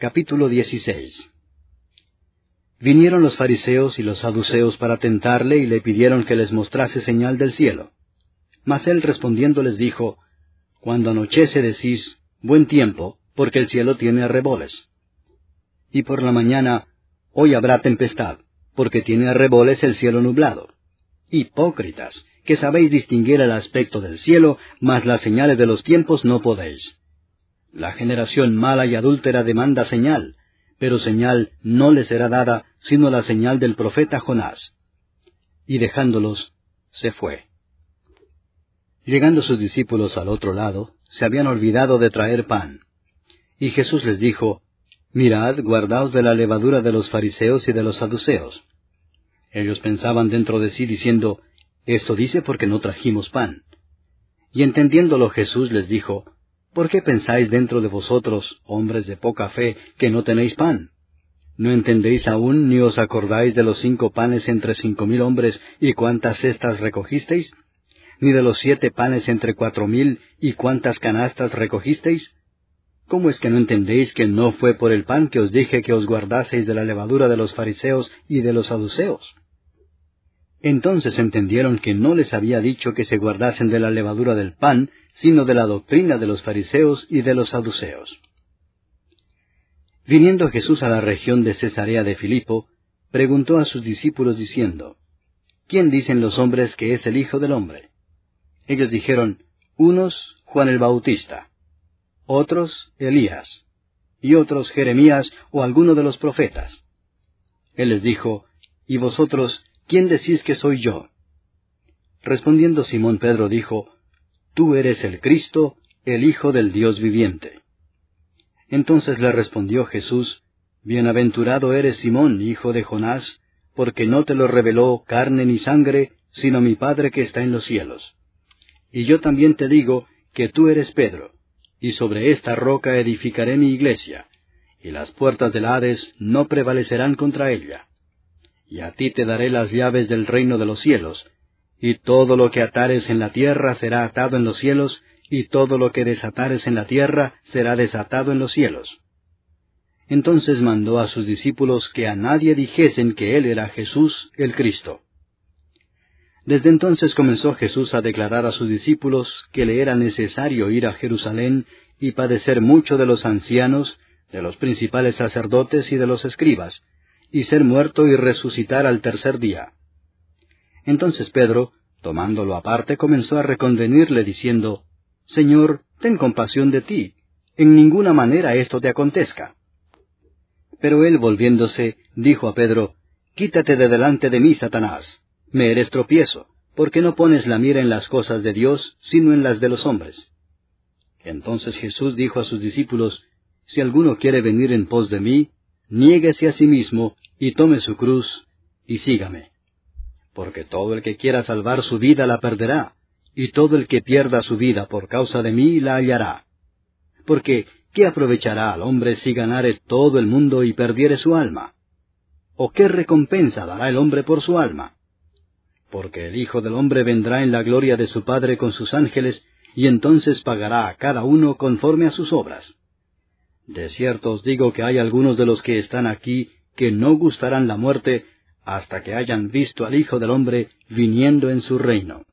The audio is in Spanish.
Capítulo 16. Vinieron los fariseos y los saduceos para tentarle y le pidieron que les mostrase señal del cielo. Mas él respondiendo les dijo, Cuando anochece decís, buen tiempo, porque el cielo tiene arreboles. Y por la mañana, hoy habrá tempestad, porque tiene arreboles el cielo nublado. Hipócritas, que sabéis distinguir el aspecto del cielo, mas las señales de los tiempos no podéis. La generación mala y adúltera demanda señal, pero señal no le será dada, sino la señal del profeta Jonás. Y dejándolos, se fue. Llegando sus discípulos al otro lado, se habían olvidado de traer pan. Y Jesús les dijo, Mirad, guardaos de la levadura de los fariseos y de los saduceos. Ellos pensaban dentro de sí, diciendo, Esto dice porque no trajimos pan. Y entendiéndolo Jesús les dijo, ¿Por qué pensáis dentro de vosotros, hombres de poca fe, que no tenéis pan? ¿No entendéis aún, ni os acordáis de los 5 panes entre 5,000 hombres, y cuántas cestas recogisteis? ¿Ni de los 7 panes entre 4,000, y cuántas canastas recogisteis? ¿Cómo es que no entendéis que no fue por el pan que os dije que os guardaseis de la levadura de los fariseos y de los saduceos? Entonces entendieron que no les había dicho que se guardasen de la levadura del pan, sino de la doctrina de los fariseos y de los saduceos. Viniendo Jesús a la región de Cesarea de Filipo, preguntó a sus discípulos diciendo, ¿Quién dicen los hombres que es el Hijo del Hombre? Ellos dijeron, unos Juan el Bautista, otros Elías, y otros Jeremías o alguno de los profetas. Él les dijo, ¿y vosotros, quién decís que soy yo? Respondiendo Simón Pedro dijo, Tú eres el Cristo, el Hijo del Dios viviente. Entonces le respondió Jesús, Bienaventurado eres Simón, hijo de Jonás, porque no te lo reveló carne ni sangre, sino mi Padre que está en los cielos. Y yo también te digo que tú eres Pedro, y sobre esta roca edificaré mi iglesia, y las puertas del Hades no prevalecerán contra ella. Y a ti te daré las llaves del reino de los cielos, y todo lo que atares en la tierra será atado en los cielos, y todo lo que desatares en la tierra será desatado en los cielos. Entonces mandó a sus discípulos que a nadie dijesen que él era Jesús el Cristo. Desde entonces comenzó Jesús a declarar a sus discípulos que le era necesario ir a Jerusalén y padecer mucho de los ancianos, de los principales sacerdotes y de los escribas, y ser muerto y resucitar al tercer día. Entonces Pedro, tomándolo aparte, comenzó a reconvenirle, diciendo, Señor, ten compasión de ti, en ninguna manera esto te acontezca. Pero él, volviéndose, dijo a Pedro, Quítate de delante de mí, Satanás, me eres tropiezo, porque no pones la mira en las cosas de Dios, sino en las de los hombres. Entonces Jesús dijo a sus discípulos, Si alguno quiere venir en pos de mí, niéguese a sí mismo, y tome su cruz, y sígame. Porque todo el que quiera salvar su vida la perderá, y todo el que pierda su vida por causa de mí la hallará. Porque, ¿qué aprovechará al hombre si ganare todo el mundo y perdiere su alma? ¿O qué recompensa dará el hombre por su alma? Porque el Hijo del Hombre vendrá en la gloria de su Padre con sus ángeles, y entonces pagará a cada uno conforme a sus obras. De cierto os digo que hay algunos de los que están aquí que no gustarán la muerte, hasta que hayan visto al Hijo del Hombre viniendo en su reino.